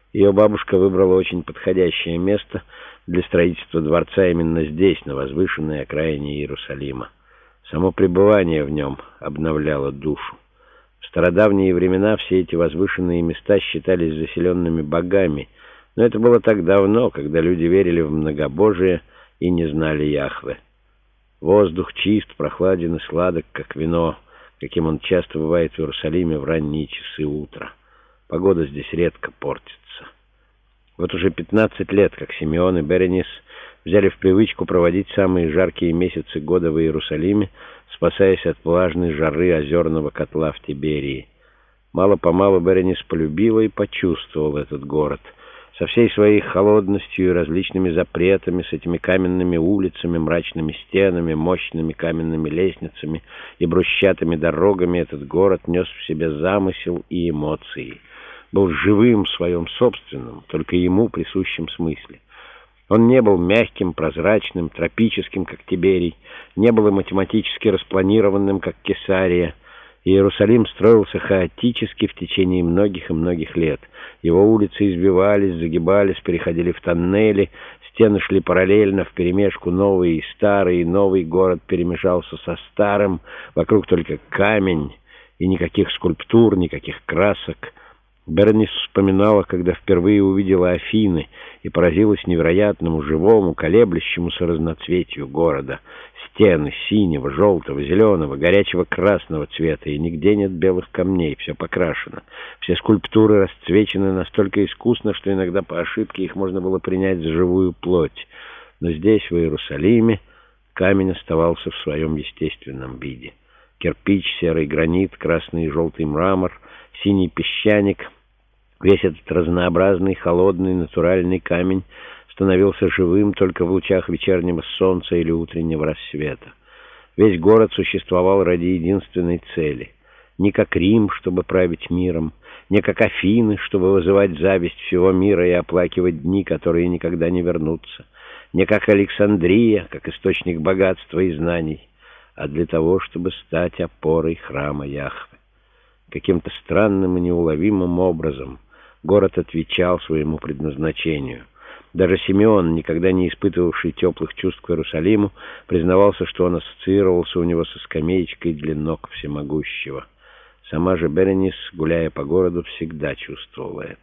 Ее бабушка выбрала очень подходящее место для строительства дворца именно здесь, на возвышенной окраине Иерусалима. Само пребывание в нем обновляло душу. В стародавние времена все эти возвышенные места считались заселенными богами, но это было так давно, когда люди верили в многобожие и не знали Яхве. Воздух чист, прохладен и сладок, как вино, каким он часто бывает в Иерусалиме в ранние часы утра. Погода здесь редко портится. Вот уже 15 лет, как Симеон и Беренис взяли в привычку проводить самые жаркие месяцы года в Иерусалиме, спасаясь от влажной жары озерного котла в Тиберии. Мало-помалу Беренис полюбила и почувствовал этот город. Со всей своей холодностью и различными запретами, с этими каменными улицами, мрачными стенами, мощными каменными лестницами и брусчатыми дорогами, этот город нес в себе замысел и эмоции. Был живым в своем собственном, только ему присущем смысле. Он не был мягким, прозрачным, тропическим, как Тиберий, не был и математически распланированным, как Кесария. Иерусалим строился хаотически в течение многих и многих лет. Его улицы избивались, загибались, переходили в тоннели, стены шли параллельно, вперемешку новые и старые, и новый город перемешался со старым, вокруг только камень, и никаких скульптур, никаких красок. Беренис вспоминала, когда впервые увидела Афины и поразилась невероятному, живому, колеблющемуся разноцветию города. Стены синего, желтого, зеленого, горячего красного цвета, и нигде нет белых камней, все покрашено. Все скульптуры расцвечены настолько искусно, что иногда по ошибке их можно было принять за живую плоть. Но здесь, в Иерусалиме, камень оставался в своем естественном виде. Кирпич, серый гранит, красный и желтый мрамор, синий песчаник — весь этот разнообразный, холодный, натуральный камень становился живым только в лучах вечернего солнца или утреннего рассвета. Весь город существовал ради единственной цели. Не как Рим, чтобы править миром, не как Афины, чтобы вызывать зависть всего мира и оплакивать дни, которые никогда не вернутся, не как Александрия, как источник богатства и знаний, а для того, чтобы стать опорой храма Яхве. Каким-то странным и неуловимым образом город отвечал своему предназначению. Даже Симеон, никогда не испытывавший теплых чувств к Иерусалиму, признавался, что он ассоциировался у него со скамеечкой для ног всемогущего. Сама же Беренис, гуляя по городу, всегда чувствовала это.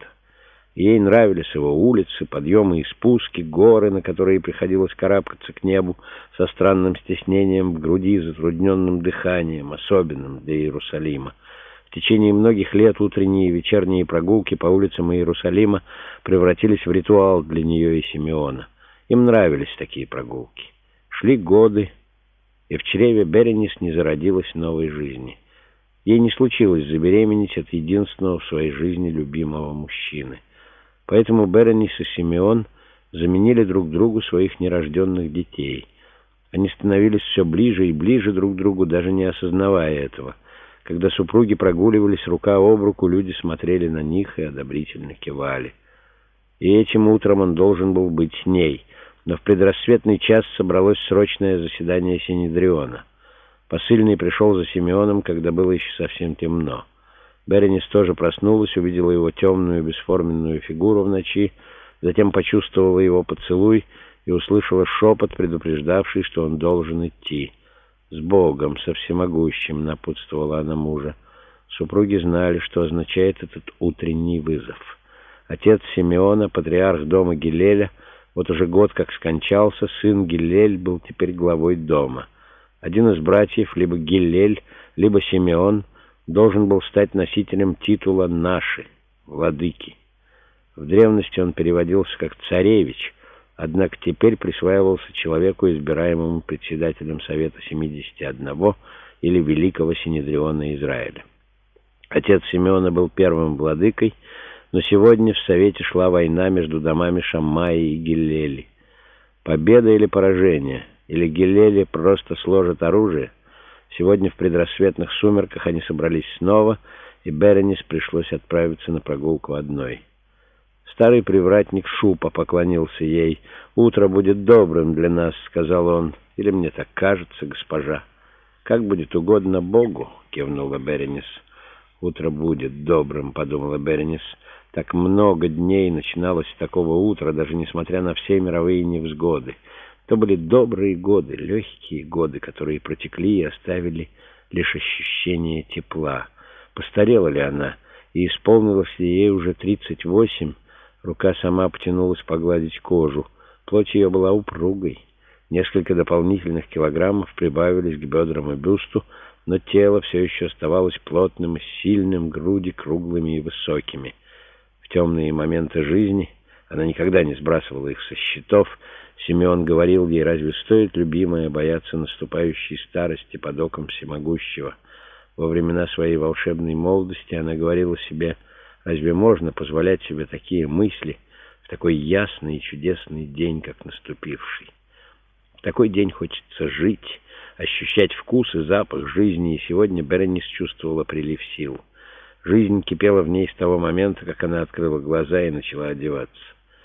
Ей нравились его улицы, подъемы и спуски, горы, на которые приходилось карабкаться к небу со странным стеснением в груди, затрудненным дыханием, особенным для Иерусалима. В течение многих лет утренние и вечерние прогулки по улицам Иерусалима превратились в ритуал для нее и Симеона. Им нравились такие прогулки. Шли годы, и в чреве Беренис не зародилась новой жизни. Ей не случилось забеременеть от единственного в своей жизни любимого мужчины. Поэтому Беренис и Симеон заменили друг другу своих нерожденных детей. Они становились все ближе и ближе друг к другу, даже не осознавая этого. Когда супруги прогуливались рука об руку, люди смотрели на них и одобрительно кивали. И этим утром он должен был быть с ней, но в предрассветный час собралось срочное заседание Синедриона. Посыльный пришел за Симеоном, когда было еще совсем темно. Беренис тоже проснулась, увидела его темную бесформенную фигуру в ночи, затем почувствовала его поцелуй и услышала шепот, предупреждавший, что он должен идти. «С Богом, со всемогущим», — напутствовала она мужа. Супруги знали, что означает этот утренний вызов. Отец Симеона, патриарх дома Гиллеля, вот уже год как скончался, сын Гиллель был теперь главой дома. Один из братьев, либо Гиллель, либо Симеон, должен был стать носителем титула «наши», владыки. В древности он переводился как «царевич», однако теперь присваивался человеку, избираемому председателем Совета 71 или Великого Синедриона Израиля. Отец Симеона был первым владыкой, но сегодня в Совете шла война между домами Шаммаи и Гиллели. Победа или поражение, или Гиллели просто сложат оружие. Сегодня в предрассветных сумерках они собрались снова, и Беренис пришлось отправиться на прогулку одной. Старый привратник Шупа поклонился ей. «Утро будет добрым для нас», — сказал он. «Или мне так кажется, госпожа?» «Как будет угодно Богу», — кивнула Беренис. «Утро будет добрым», — подумала Беренис. Так много дней начиналось с такого утра, даже несмотря на все мировые невзгоды. То были добрые годы, легкие годы, которые протекли и оставили лишь ощущение тепла. Постарела ли она, и исполнилось ли ей уже 38, рука сама потянулась погладить кожу. Плоть ее была упругой. Несколько дополнительных килограммов прибавились к бедрам и бюсту, но тело все еще оставалось плотным и сильным, груди круглыми и высокими. В темные моменты жизни она никогда не сбрасывала их со счетов. Симеон говорил ей: разве стоит, любимая, бояться наступающей старости под оком всемогущего? Во времена своей волшебной молодости она говорила себе: разве можно позволять себе такие мысли в такой ясный и чудесный день, как наступивший? В такой день хочется жить, ощущать вкус и запах жизни, и сегодня Беренис чувствовала прилив сил. Жизнь кипела в ней с того момента, как она открыла глаза и начала одеваться.